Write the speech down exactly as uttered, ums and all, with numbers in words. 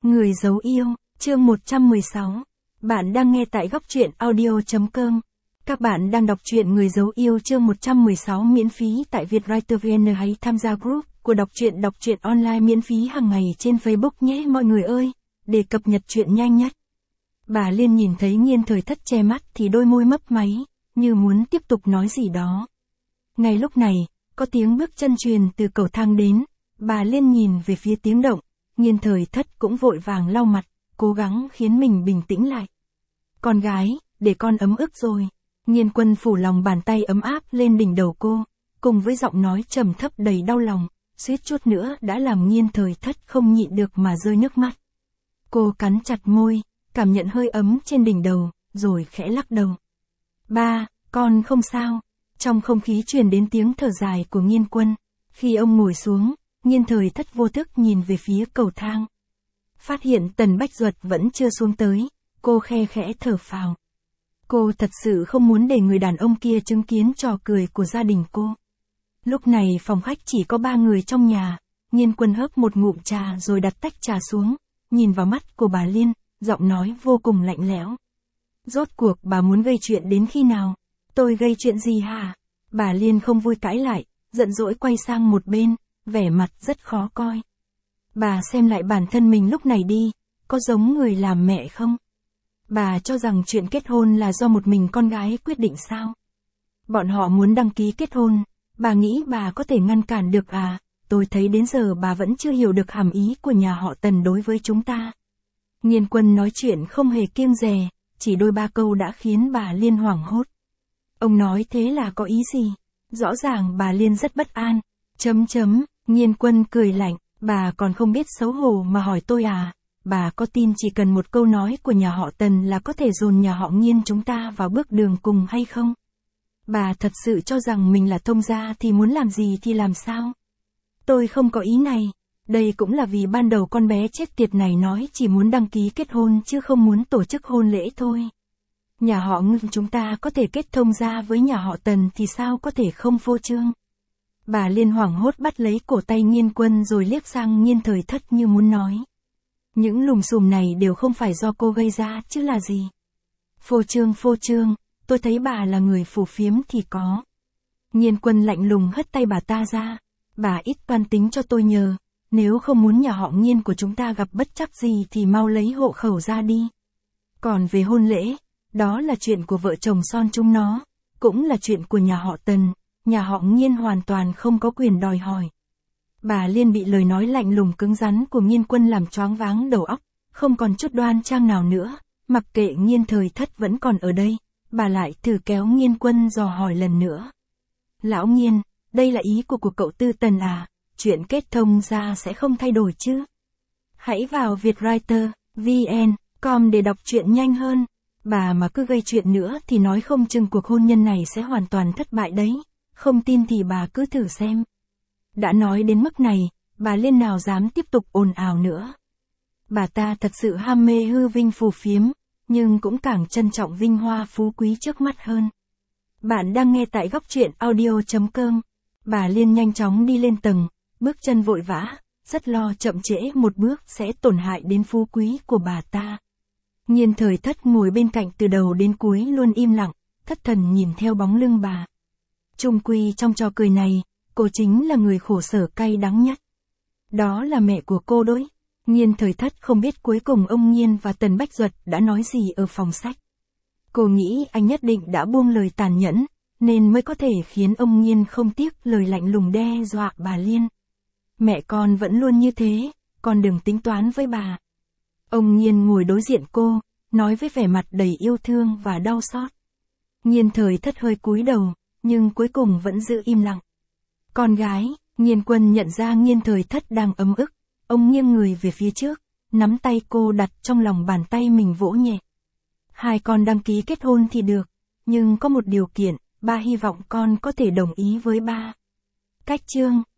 Người giấu yêu, chương một trăm mười sáu. Bạn đang nghe tại góc truyện audio chấm com. Các bạn đang đọc truyện Người giấu yêu chương một trăm mười sáu miễn phí tại Vietwriter vê en. Hãy tham gia group của đọc truyện đọc truyện online miễn phí hàng ngày trên Facebook nhé mọi người ơi, để cập nhật truyện nhanh nhất. Bà Liên nhìn thấy Nghiên Thời Thất che mắt thì đôi môi mấp máy, như muốn tiếp tục nói gì đó. Ngay lúc này, có tiếng bước chân truyền từ cầu thang đến, bà Liên nhìn về phía tiếng động, Nghiên Thời Thất cũng vội vàng lau mặt, cố gắng khiến mình bình tĩnh lại. Con gái, để con ấm ức rồi. Nghiên Quân phủ lòng bàn tay ấm áp lên đỉnh đầu cô, cùng với giọng nói trầm thấp đầy đau lòng, suýt chút nữa đã làm Nghiên Thời Thất không nhịn được mà rơi nước mắt. Cô cắn chặt môi, cảm nhận hơi ấm trên đỉnh đầu, rồi khẽ lắc đầu. Ba, con không sao. Trong không khí truyền đến tiếng thở dài của Nghiên Quân. Khi ông ngồi xuống, Nghiên Thời Thất vô thức nhìn về phía cầu thang. Phát hiện Tần Bách Duật vẫn chưa xuống tới, cô khe khẽ thở phào. Cô thật sự không muốn để người đàn ông kia chứng kiến trò cười của gia đình cô. Lúc này phòng khách chỉ có ba người trong nhà, Nghiên Quân hớp một ngụm trà rồi đặt tách trà xuống, nhìn vào mắt của bà Liên, giọng nói vô cùng lạnh lẽo. Rốt cuộc bà muốn gây chuyện đến khi nào? Tôi gây chuyện gì hả? Bà Liên không vui cãi lại, giận dỗi quay sang một bên, vẻ mặt rất khó coi. Bà xem lại bản thân mình lúc này đi, có giống người làm mẹ không? Bà cho rằng chuyện kết hôn là do một mình con gái quyết định sao? Bọn họ muốn đăng ký kết hôn, bà nghĩ bà có thể ngăn cản được à? Tôi thấy đến giờ bà vẫn chưa hiểu được hàm ý của nhà họ Tần đối với chúng ta. Nghiên Quân nói chuyện không hề kiêng dè, chỉ đôi ba câu đã khiến bà Liên hoảng hốt. Ông nói thế là có ý gì? Rõ ràng bà Liên rất bất an. Chấm chấm, Nghiên Quân cười lạnh, bà còn không biết xấu hổ mà hỏi tôi à? Bà có tin chỉ cần một câu nói của nhà họ Tần là có thể dồn nhà họ Nghiên chúng ta vào bước đường cùng hay không? Bà thật sự cho rằng mình là thông gia thì muốn làm gì thì làm sao? Tôi không có ý này. Đây cũng là vì ban đầu con bé chết tiệt này nói chỉ muốn đăng ký kết hôn chứ không muốn tổ chức hôn lễ thôi. Nhà họ Ngưng chúng ta có thể kết thông gia với nhà họ Tần thì sao có thể không phô trương. Bà Liên hoảng hốt bắt lấy cổ tay Nghiên Quân rồi liếc sang Nghiên Thời Thất như muốn nói. Những lùm xùm này đều không phải do cô gây ra chứ là gì. Phô trương phô trương, tôi thấy bà là người phù phiếm thì có. Nghiên Quân lạnh lùng hất tay bà ta ra. Bà ít toan tính cho tôi nhờ. Nếu không muốn nhà họ Nghiên của chúng ta gặp bất trắc gì thì mau lấy hộ khẩu ra đi. Còn về hôn lễ, đó là chuyện của vợ chồng son chúng nó, cũng là chuyện của nhà họ Tần, nhà họ Nghiên hoàn toàn không có quyền đòi hỏi. Bà Liên bị lời nói lạnh lùng cứng rắn của Nghiên Quân làm choáng váng đầu óc, không còn chút đoan trang nào nữa, mặc kệ Nghiên Thời Thất vẫn còn ở đây, bà lại thử kéo Nghiên Quân dò hỏi lần nữa. Lão Nghiên, đây là ý của của cậu Tư Tần à? Chuyện kết thông ra sẽ không thay đổi chứ? Hãy vào Vietwriter vê en com để đọc truyện nhanh hơn. Bà mà cứ gây chuyện nữa thì nói không chừng cuộc hôn nhân này sẽ hoàn toàn thất bại đấy. Không tin thì bà cứ thử xem. Đã nói đến mức này, bà Liên nào dám tiếp tục ồn ào nữa. Bà ta thật sự ham mê hư vinh phù phiếm, nhưng cũng càng trân trọng vinh hoa phú quý trước mắt hơn. Bạn đang nghe tại góc truyện audio chấm com. Bà Liên nhanh chóng đi lên tầng, bước chân vội vã, rất lo chậm trễ một bước sẽ tổn hại đến phú quý của bà ta. Nghiên Thời Thất ngồi bên cạnh từ đầu đến cuối luôn im lặng, thất thần nhìn theo bóng lưng bà. Chung quy trong trò cười này, cô chính là người khổ sở cay đắng nhất. Đó là mẹ của cô đấy. Nghiên Thời Thất không biết cuối cùng ông Nghiên và Tần Bách Duật đã nói gì ở phòng sách. Cô nghĩ anh nhất định đã buông lời tàn nhẫn, nên mới có thể khiến ông Nghiên không tiếc lời lạnh lùng đe dọa bà Liên. Mẹ con vẫn luôn như thế, con đừng tính toán với bà. Ông Nghiên ngồi đối diện cô, nói với vẻ mặt đầy yêu thương và đau xót. Nghiên Thời Thất hơi cúi đầu, nhưng cuối cùng vẫn giữ im lặng. Con gái, Nghiên Quân nhận ra Nghiên Thời Thất đang ấm ức, ông nghiêng người về phía trước, nắm tay cô đặt trong lòng bàn tay mình vỗ nhẹ. Hai con đăng ký kết hôn thì được, nhưng có một điều kiện, ba hy vọng con có thể đồng ý với ba. Cách chương